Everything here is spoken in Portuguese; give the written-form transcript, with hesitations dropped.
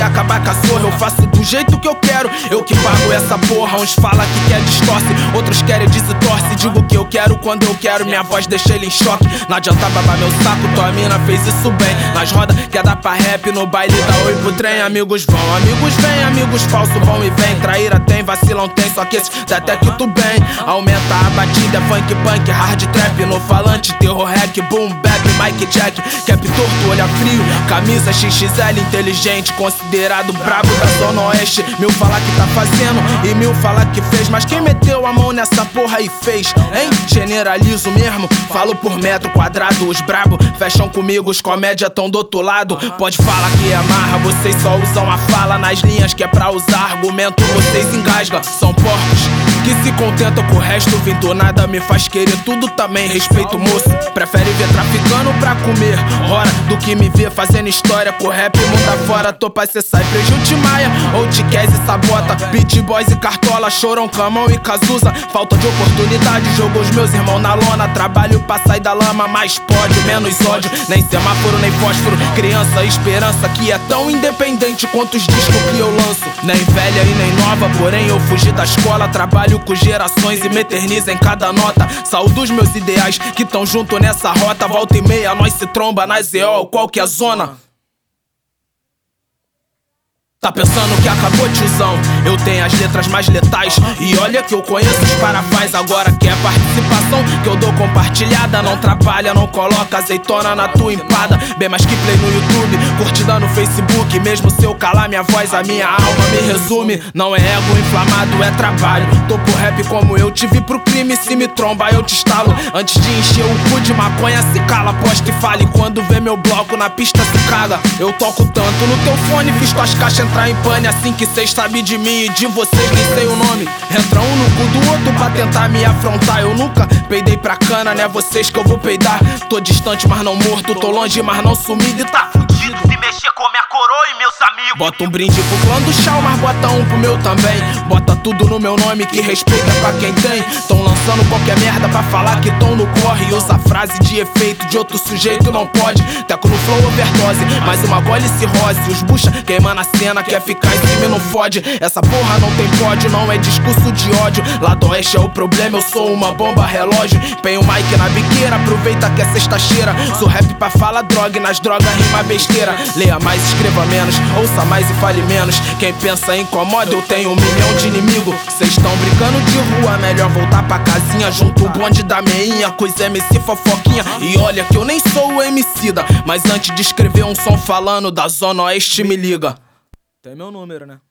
acabar com a zorra, eu faço do jeito que eu quero, eu que pago essa porra. Uns fala que quer distorce, outros querem desentorce. Digo que eu quero quando eu quero, minha voz deixa ele em choque. Não adianta babar meu saco, tua mina fez isso bem. Nas rodas quer dar pra rap, no baile dá oi pro trem. Amigos vão, amigos vêm, amigos falsos vão e vêm. Traíra tem, vacilão tem, só que esses dá até que tu bem. Aumenta a batida, é funk, punk, hard trap. No falante, terror, hack, boom, bap, mic check. Cap torto, olha frio, camisa XXL. Inteligente, considerado brabo da zona oeste. Mil fala que tá fazendo e mil fala que fez, mas quem meteu a mão nessa porra aí fez, hein? Generalizo mesmo, falo por metro quadrado. Os brabo fecham comigo, os comédia tão do outro lado. Pode falar que é marra, vocês só usam a fala nas linhas que é pra usar argumento, vocês engasgam. São porcos que se contentam com o resto, vindo nada me faz querer tudo também. Respeito moço, prefere ver traficando pra comer hora do que me ver fazendo história com rap mundo afora. Tô pra cê sai prejuízo de maia ou de Kes e sabota. Beat boys e cartola choram Camão e Cazuza. Falta de oportunidade, jogou os meus irmãos na lona. Trabalho pra sair da lama, mais pódio, menos ódio. Nem semáforo, nem fósforo, criança, esperança que é tão independente quanto os discos que eu lanço. Nem velha e nem nova, porém eu fugi da escola. Trabalho com gerações e me eternizo em cada nota. Saúdo os meus ideais que tão junto nessa rota. Volta e meia, nós se tromba na ZO, qual que é a zona? Tá pensando que acabou, tiozão? Eu tenho as letras mais letais e olha que eu conheço os parafás. Agora quer participação que eu dou compartilhada. Não trabalha, não coloca azeitona na tua empada. Bem mais que play no YouTube, curtida no Facebook. Mesmo se eu calar minha voz, a minha alma me resume. Não é ego inflamado, é trabalho. Tô pro rap como eu tive pro crime. Se me tromba eu te estalo. Antes de encher o cu de maconha se cala, posta e fale. Quando vê meu bloco na pista se caga. Eu toco tanto no teu fone, fiz tuas caixas entrar em pane. Assim que cês sabem de mim e de vocês nem sei o nome. Entra um no cu do outro pra tentar me afrontar. Eu nunca peidei pra cana, né? Vocês que eu vou peidar. Tô distante mas não morto, tô longe mas não sumido. E tá fudido se mexer com minha coroa e meus amigos. Bota um brinde pro clã do chão, mas bota um pro meu também. Bota tudo no meu nome que respeita pra quem tem. Tão lançando qualquer merda pra falar que tão no corre. Usa frase de efeito de outro sujeito não pode. Teco no flow overdose, mais uma gole cirrose. Os bucha queimando a cena, quer ficar em cima e não fode. Essa porra não tem pódio, não é discurso de ódio. Lado oeste é o problema, eu sou uma bomba relógio. Empenho o mic na biqueira, aproveita que é sexta-feira. Sou rap pra falar droga e nas drogas rima besteira. Leia mais, escreva menos, ouça mais e fale menos. Quem pensa incomoda, eu tenho 1 milhão de inimigos. Cês tão brincando de rua, melhor voltar pra casinha. Junto o bonde da meinha, coisa MC fofoquinha. E olha que eu nem sou o Emicida, mas antes de escrever um som falando da zona oeste me liga. Tem meu número, né?